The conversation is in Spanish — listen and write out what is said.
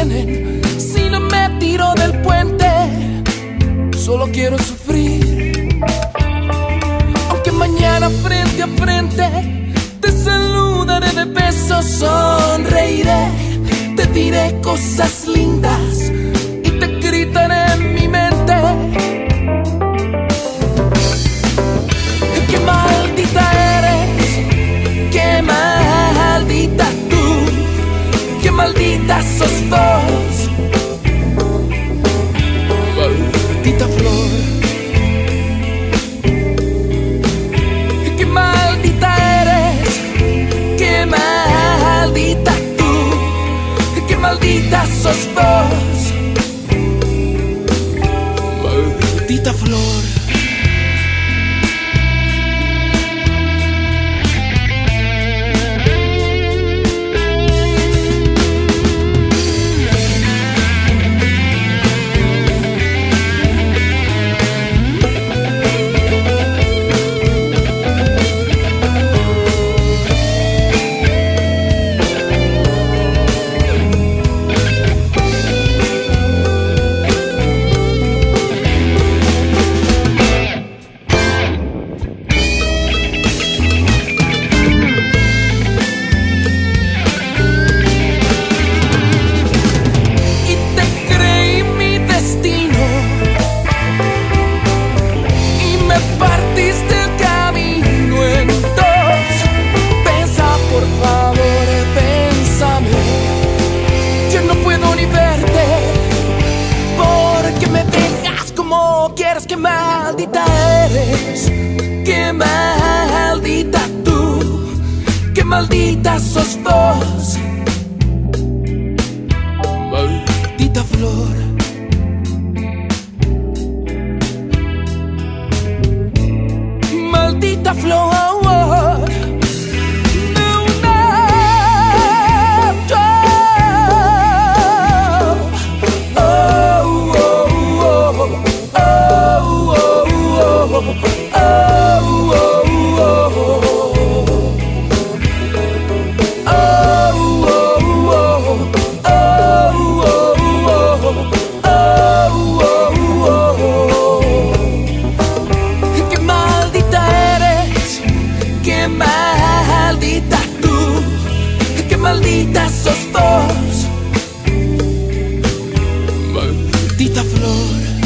detienen si no me tiro del puente. Solo quiero sufrir, aunque mañana frente a frente te saludaré de besos, sonreiré, te diré cosas lindas y te gritaré en mi mente. Qué maldita eres, qué maldita tú, qué maldita sos vos, maldita flor. Qué maldita eres, qué maldita tú, qué maldita sos vos, maldita flor. Qué maldita eres, qué maldita tú, qué maldita sos vos, maldita flor. Maldita flor. Maldita sos vos, maldita flor.